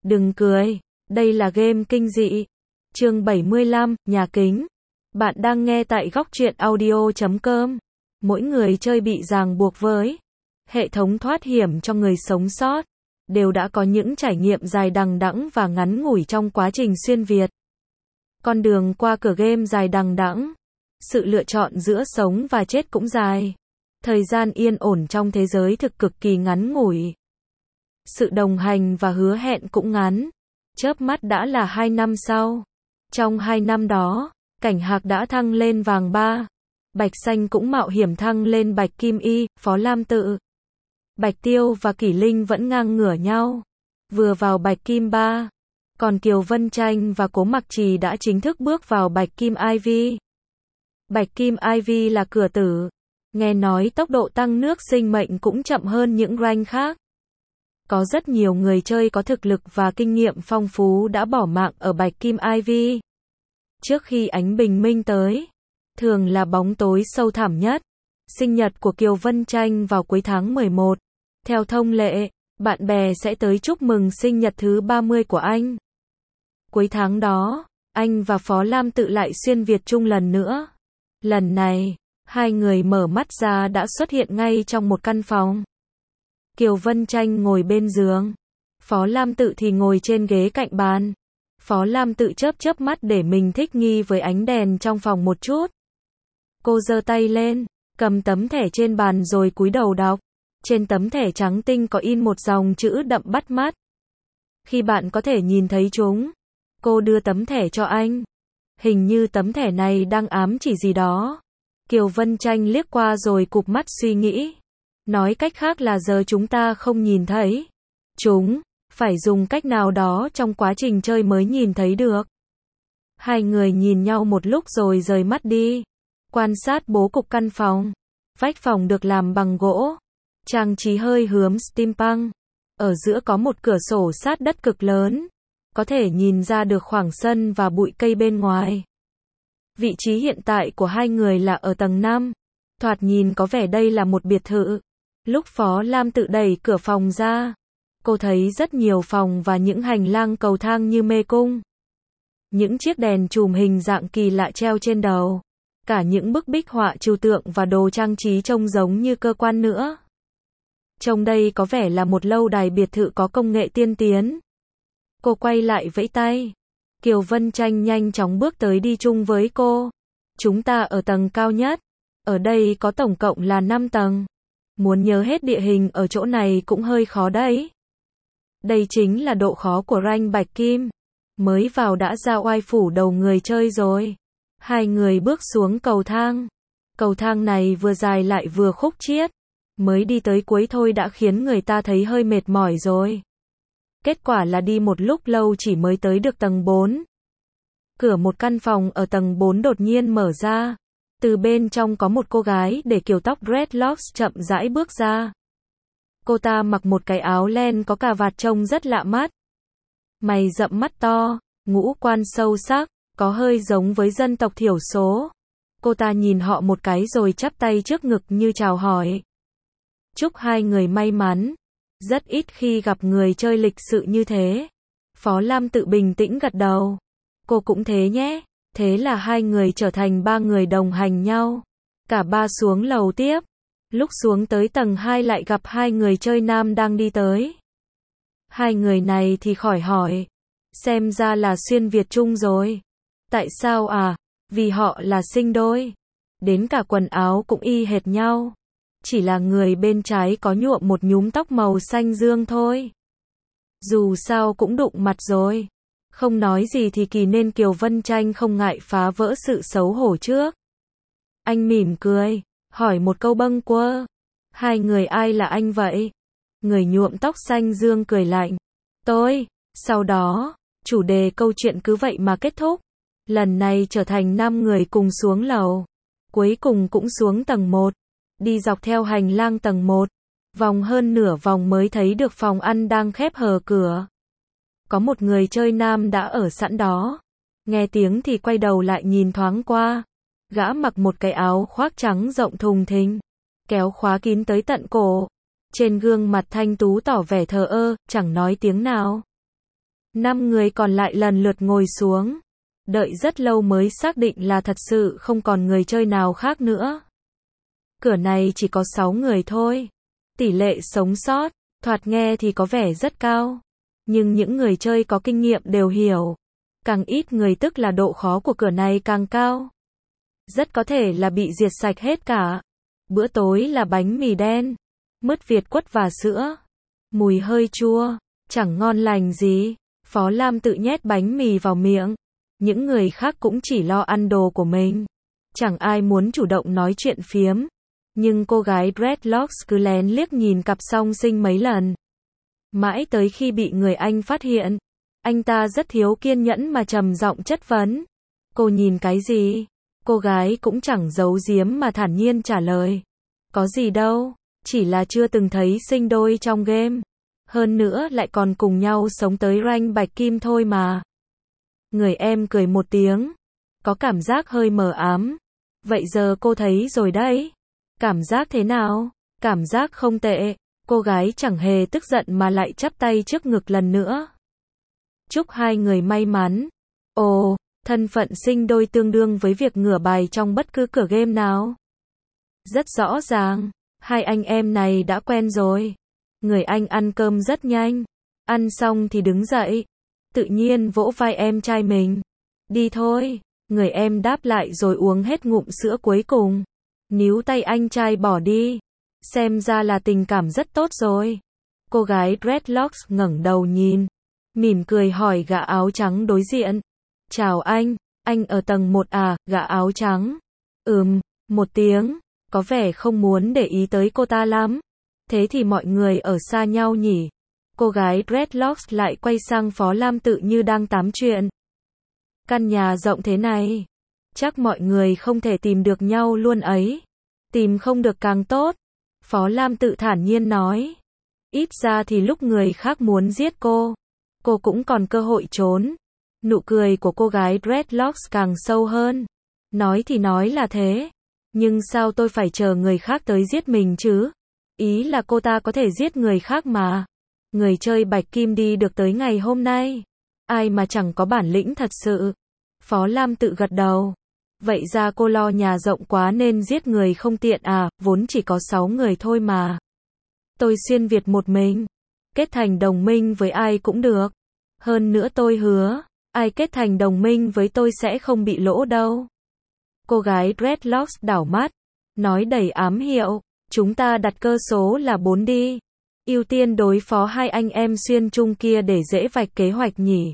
Đừng cười, đây là game kinh dị. Chương 75, nhà kính. Bạn đang nghe tại góc truyện audio.com. Mỗi người chơi bị ràng buộc với hệ thống thoát hiểm cho người sống sót, đều đã có những trải nghiệm dài đằng đẵng và ngắn ngủi trong quá trình xuyên Việt. Con đường qua cửa game dài đằng đẵng, sự lựa chọn giữa sống và chết cũng dài. Thời gian yên ổn trong thế giới thực cực kỳ ngắn ngủi. Sự đồng hành và hứa hẹn cũng ngắn. Chớp mắt đã là 2 năm sau. Trong 2 năm đó, Cảnh Hạc đã thăng lên vàng 3. Bạch Xanh cũng mạo hiểm thăng lên Bạch Kim Y, Phó Lam Tự. Bạch Tiêu và Kỷ Linh vẫn ngang ngửa nhau. Vừa vào Bạch Kim 3. Còn Kiều Vân Tranh và Cố Mặc Trì đã chính thức bước vào Bạch Kim Ivy. Bạch Kim Ivy là cửa tử. Nghe nói tốc độ tăng nước sinh mệnh cũng chậm hơn những rank khác. Có rất nhiều người chơi có thực lực và kinh nghiệm phong phú đã bỏ mạng ở Bạch Kim Ivy. Trước khi ánh bình minh tới, thường là bóng tối sâu thẳm nhất. Sinh nhật của Kiều Vân Tranh vào cuối tháng 11. Theo thông lệ, bạn bè sẽ tới chúc mừng sinh nhật thứ 30 của anh. Cuối tháng đó, anh và Phó Lam Tự lại xuyên Việt chung lần nữa. Lần này, hai người mở mắt ra đã xuất hiện ngay trong một căn phòng. Kiều Vân Tranh ngồi bên giường. Phó Lam Tự thì ngồi trên ghế cạnh bàn. Phó Lam Tự chớp mắt để mình thích nghi với ánh đèn trong phòng một chút. Cô giơ tay lên, cầm tấm thẻ trên bàn rồi cúi đầu đọc. Trên tấm thẻ trắng tinh có in một dòng chữ đậm bắt mắt. Khi bạn có thể nhìn thấy chúng, cô đưa tấm thẻ cho anh. Hình như tấm thẻ này đang ám chỉ gì đó. Kiều Vân Tranh liếc qua rồi cụp mắt suy nghĩ. Nói cách khác là giờ chúng ta không nhìn thấy chúng, phải dùng cách nào đó trong quá trình chơi mới nhìn thấy được. Hai người nhìn nhau một lúc rồi rời mắt đi. Quan sát bố cục căn phòng. Vách phòng được làm bằng gỗ. Trang trí hơi hướng steampunk. Ở giữa có một cửa sổ sát đất cực lớn. Có thể nhìn ra được khoảng sân và bụi cây bên ngoài. Vị trí hiện tại của hai người là ở tầng 5. Thoạt nhìn có vẻ đây là một biệt thự. Lúc Phó Lam Tự đẩy cửa phòng ra, cô thấy rất nhiều phòng và những hành lang cầu thang như mê cung. Những chiếc đèn chùm hình dạng kỳ lạ treo trên đầu. Cả những bức bích họa trừu tượng và đồ trang trí trông giống như cơ quan nữa. Trông đây có vẻ là một lâu đài biệt thự có công nghệ tiên tiến. Cô quay lại vẫy tay. Kiều Vân Tranh nhanh chóng bước tới đi chung với cô. Chúng ta ở tầng cao nhất. Ở đây có tổng cộng là 5 tầng. Muốn nhớ hết địa hình ở chỗ này cũng hơi khó đấy. Đây chính là độ khó của rank Bạch Kim. Mới vào đã ra oai phủ đầu người chơi rồi. Hai người bước xuống cầu thang. Cầu thang này vừa dài lại vừa khúc chiết. Mới đi tới cuối thôi đã khiến người ta thấy hơi mệt mỏi rồi. Kết quả là đi một lúc lâu chỉ mới tới được tầng 4. Cửa một căn phòng ở tầng 4 đột nhiên mở ra. Từ bên trong có một cô gái để kiểu tóc dreadlocks chậm rãi bước ra. Cô ta mặc một cái áo len có cà vạt trông rất lạ mắt. Mày rậm mắt to, ngũ quan sâu sắc, có hơi giống với dân tộc thiểu số. Cô ta nhìn họ một cái rồi chắp tay trước ngực như chào hỏi. Chúc hai người may mắn. Rất ít khi gặp người chơi lịch sự như thế. Phó Lam Tự bình tĩnh gật đầu. Cô cũng thế nhé. Thế là hai người trở thành 3 người đồng hành nhau. Cả ba xuống lầu tiếp. Lúc xuống tới tầng 2 lại gặp hai người chơi nam đang đi tới. Hai người này thì khỏi hỏi. Xem ra là xuyên Việt chung rồi. Tại sao à? Vì họ là sinh đôi. Đến cả quần áo cũng y hệt nhau. Chỉ là người bên trái có nhuộm một nhúm tóc màu xanh dương thôi. Dù sao cũng đụng mặt rồi. Không nói gì thì kỳ nên Kiều Vân Tranh không ngại phá vỡ sự xấu hổ trước. Anh mỉm cười, hỏi một câu bâng quơ. Hai người ai là anh vậy? Người nhuộm tóc xanh dương cười lạnh. Tôi. Sau đó, chủ đề câu chuyện cứ vậy mà kết thúc. Lần này trở thành 5 người cùng xuống lầu. Cuối cùng cũng xuống tầng 1. Đi dọc theo hành lang tầng 1. Vòng hơn nửa vòng mới thấy được phòng ăn đang khép hờ cửa. Có một người chơi nam đã ở sẵn đó. Nghe tiếng thì quay đầu lại nhìn thoáng qua. Gã mặc một cái áo khoác trắng rộng thùng thình. Kéo khóa kín tới tận cổ. Trên gương mặt thanh tú tỏ vẻ thờ ơ, chẳng nói tiếng nào. 5 người còn lại lần lượt ngồi xuống. Đợi rất lâu mới xác định là thật sự không còn người chơi nào khác nữa. Cửa này chỉ có 6 người thôi. Tỷ lệ sống sót, thoạt nghe thì có vẻ rất cao. Nhưng những người chơi có kinh nghiệm đều hiểu. Càng ít người tức là độ khó của cửa này càng cao. Rất có thể là bị diệt sạch hết cả. Bữa tối là bánh mì đen, mứt Việt quất và sữa. Mùi hơi chua, chẳng ngon lành gì. Phó Lam tự nhét bánh mì vào miệng. Những người khác cũng chỉ lo ăn đồ của mình. Chẳng ai muốn chủ động nói chuyện phiếm. Nhưng cô gái Dreadlocks cứ lén liếc nhìn cặp song sinh mấy lần. Mãi tới khi bị người anh phát hiện. Anh ta rất thiếu kiên nhẫn mà trầm giọng chất vấn. Cô nhìn cái gì? Cô gái cũng chẳng giấu giếm mà thản nhiên trả lời. Có gì đâu, chỉ là chưa từng thấy sinh đôi trong game. Hơn nữa lại còn cùng nhau sống tới rank bạch kim thôi mà. Người em cười một tiếng. Có cảm giác hơi mờ ám. Vậy giờ cô thấy rồi đấy. Cảm giác thế nào? Cảm giác không tệ. Cô gái chẳng hề tức giận mà lại chắp tay trước ngực lần nữa. Chúc hai người may mắn. Ồ, thân phận sinh đôi tương đương với việc ngửa bài trong bất cứ cửa game nào. Rất rõ ràng, hai anh em này đã quen rồi. Người anh ăn cơm rất nhanh. Ăn xong thì đứng dậy. Tự nhiên vỗ vai em trai mình. Đi thôi. Người em đáp lại rồi uống hết ngụm sữa cuối cùng. Níu tay anh trai bỏ đi. Xem ra là tình cảm rất tốt rồi. Cô gái Dreadlocks ngẩng đầu nhìn. Mỉm cười hỏi gã áo trắng đối diện. Chào anh ở tầng 1 à, gã áo trắng. Một tiếng. Có vẻ không muốn để ý tới cô ta lắm. Thế thì mọi người ở xa nhau nhỉ? Cô gái Dreadlocks lại quay sang Phó Lam tự như đang tám chuyện. Căn nhà rộng thế này. Chắc mọi người không thể tìm được nhau luôn ấy. Tìm không được càng tốt. Phó Lam tự thản nhiên nói. Ít ra thì lúc người khác muốn giết cô cũng còn cơ hội trốn. Nụ cười của cô gái Dreadlocks càng sâu hơn. Nói thì nói là thế. Nhưng sao tôi phải chờ người khác tới giết mình chứ? Ý là cô ta có thể giết người khác mà. Người chơi bạch kim đi được tới ngày hôm nay. Ai mà chẳng có bản lĩnh thật sự. Phó Lam tự gật đầu. Vậy ra cô lo nhà rộng quá nên giết người không tiện à, vốn chỉ có 6 người thôi mà. Tôi xuyên Việt một mình. Kết thành đồng minh với ai cũng được. Hơn nữa tôi hứa, ai kết thành đồng minh với tôi sẽ không bị lỗ đâu. Cô gái Dreadlocks đảo mắt, nói đầy ám hiệu, chúng ta đặt cơ số là 4 đi. Ưu tiên đối phó hai anh em xuyên chung kia để dễ vạch kế hoạch nhỉ.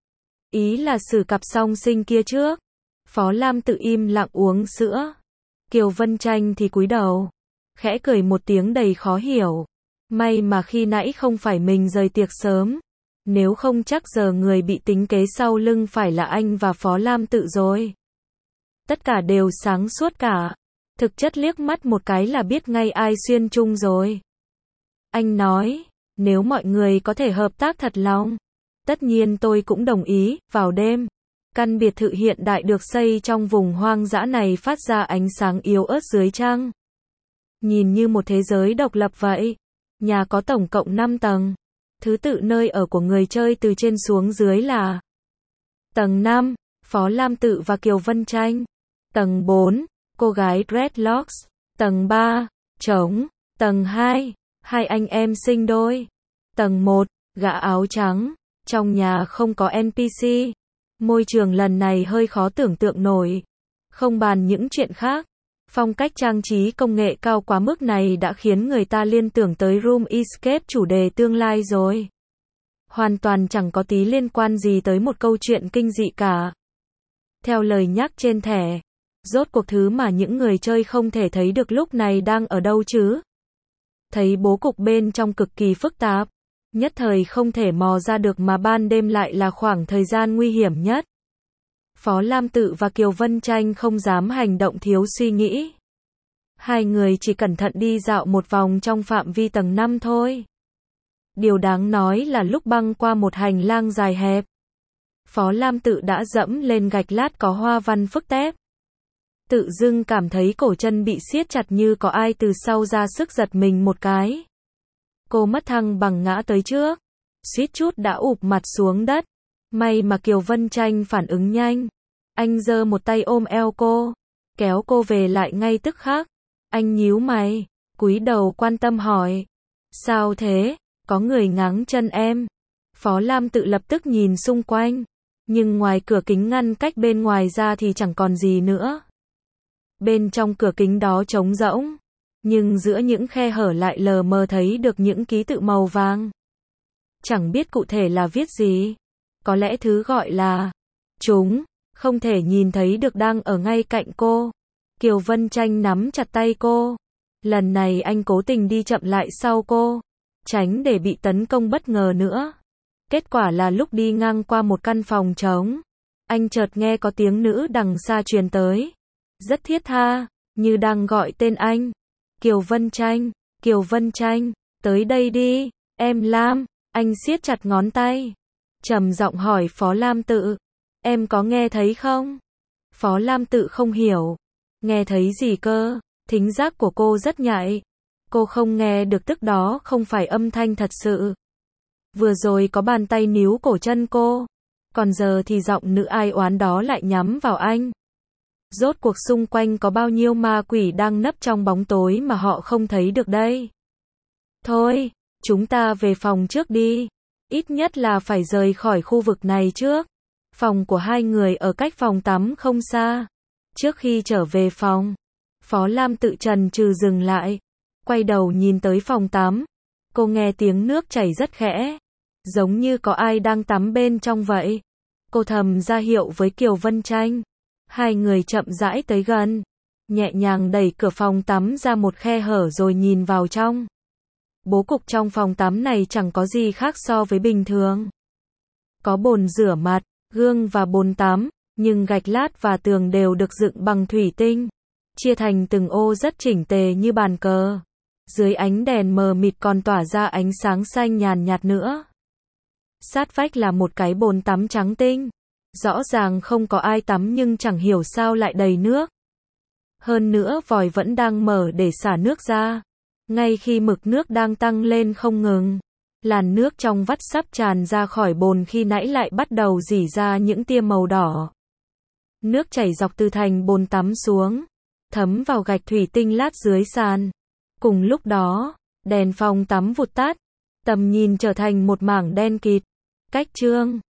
Ý là xử cặp song sinh kia trước. Phó Lam tự im lặng uống sữa. Kiều Vân Tranh thì cúi đầu, khẽ cười một tiếng đầy khó hiểu. May mà khi nãy không phải mình rời tiệc sớm. Nếu không chắc giờ người bị tính kế sau lưng phải là anh và Phó Lam tự rồi. Tất cả đều sáng suốt cả. Thực chất liếc mắt một cái là biết ngay ai xuyên chung rồi. Anh nói, nếu mọi người có thể hợp tác thật lòng, tất nhiên tôi cũng đồng ý. Vào đêm, căn biệt thự hiện đại được xây trong vùng hoang dã này phát ra ánh sáng yếu ớt dưới trăng. Nhìn như một thế giới độc lập vậy. Nhà có tổng cộng 5 tầng. Thứ tự nơi ở của người chơi từ trên xuống dưới là tầng 5, Phó Lam tự và Kiều Vân Tranh. Tầng 4, cô gái Dreadlocks. Tầng 3, trống. Tầng 2, hai anh em sinh đôi. Tầng 1, gã áo trắng. Trong nhà không có NPC. Môi trường lần này hơi khó tưởng tượng nổi. Không bàn những chuyện khác. Phong cách trang trí công nghệ cao quá mức này đã khiến người ta liên tưởng tới Room Escape chủ đề tương lai rồi. Hoàn toàn chẳng có tí liên quan gì tới một câu chuyện kinh dị cả. Theo lời nhắc trên thẻ, rốt cuộc thứ mà những người chơi không thể thấy được lúc này đang ở đâu chứ? Thấy bố cục bên trong cực kỳ phức tạp, nhất thời không thể mò ra được mà ban đêm lại là khoảng thời gian nguy hiểm nhất. Phó Lam tự và Kiều Vân Tranh không dám hành động thiếu suy nghĩ. Hai người chỉ cẩn thận đi dạo một vòng trong phạm vi tầng 5 thôi. Điều đáng nói là lúc băng qua một hành lang dài hẹp, Phó Lam tự đã dẫm lên gạch lát có hoa văn phức tép. Tự dưng cảm thấy cổ chân bị siết chặt như có ai từ sau ra sức giật mình một cái. Cô mất thăng bằng ngã tới trước. suýt chút đã ụp mặt xuống đất. May mà Kiều Vân Tranh phản ứng nhanh. Anh giơ một tay ôm eo cô, kéo cô về lại ngay tức khắc. Anh nhíu mày, cúi đầu quan tâm hỏi. Sao thế, có người ngáng chân em? Phó Lam Tự lập tức nhìn xung quanh, nhưng ngoài cửa kính ngăn cách bên ngoài ra thì chẳng còn gì nữa. Bên trong cửa kính đó trống rỗng, nhưng giữa những khe hở lại lờ mờ thấy được những ký tự màu vàng. Chẳng biết cụ thể là viết gì, có lẽ thứ gọi là chúng, không thể nhìn thấy được đang ở ngay cạnh cô. Kiều Vân Tranh nắm chặt tay cô. Lần này anh cố tình đi chậm lại sau cô, tránh để bị tấn công bất ngờ nữa. Kết quả là lúc đi ngang qua một căn phòng trống, anh chợt nghe có tiếng nữ đằng xa truyền tới. Rất thiết tha, như đang gọi tên anh. Kiều Vân Tranh, Kiều Vân Tranh, tới đây đi, em Lam. Anh siết chặt ngón tay, trầm giọng hỏi Phó Lam Tự. Em có nghe thấy không? Phó Lam Tự không hiểu. Nghe thấy gì cơ? Thính giác của cô rất nhạy. Cô không nghe được, tức đó không phải âm thanh thật sự. Vừa rồi có bàn tay níu cổ chân cô, còn giờ thì giọng nữ ai oán đó lại nhắm vào anh. Rốt cuộc xung quanh có bao nhiêu ma quỷ đang nấp trong bóng tối mà họ không thấy được đây? Thôi, chúng ta về phòng trước đi. Ít nhất là phải rời khỏi khu vực này trước. Phòng của hai người ở cách phòng tắm không xa. Trước khi trở về phòng, Phó Lam Tự chần chừ dừng lại, quay đầu nhìn tới phòng tắm. Cô nghe tiếng nước chảy rất khẽ, giống như có ai đang tắm bên trong vậy. Cô thầm ra hiệu với Kiều Vân Tranh. Hai người chậm rãi tới gần, nhẹ nhàng đẩy cửa phòng tắm ra một khe hở rồi nhìn vào trong. Bố cục trong phòng tắm này chẳng có gì khác so với bình thường. Có bồn rửa mặt, gương và bồn tắm, nhưng gạch lát và tường đều được dựng bằng thủy tinh, chia thành từng ô rất chỉnh tề như bàn cờ. Dưới ánh đèn mờ mịt còn tỏa ra ánh sáng xanh nhàn nhạt nữa. Sát vách là một cái bồn tắm trắng tinh. Rõ ràng không có ai tắm nhưng chẳng hiểu sao lại đầy nước. Hơn nữa vòi vẫn đang mở để xả nước ra. Ngay khi mực nước đang tăng lên không ngừng, làn nước trong vắt sắp tràn ra khỏi bồn khi nãy lại bắt đầu rỉ ra những tia màu đỏ. Nước chảy dọc từ thành bồn tắm xuống, thấm vào gạch thủy tinh lát dưới sàn. Cùng lúc đó, đèn phòng tắm vụt tắt, tầm nhìn trở thành một mảng đen kịt. Cách chương